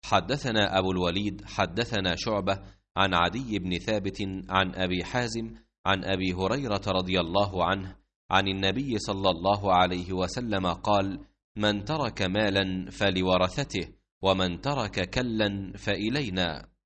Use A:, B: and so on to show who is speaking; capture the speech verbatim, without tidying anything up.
A: حدثنا أبو الوليد حدثنا شعبة عن عدي بن ثابت عن أبي حازم عن أبي هريرة رضي الله عنه عن النبي صلى الله عليه وسلم قال: من ترك مالا فلورثته، ومن ترك كلا فإلينا.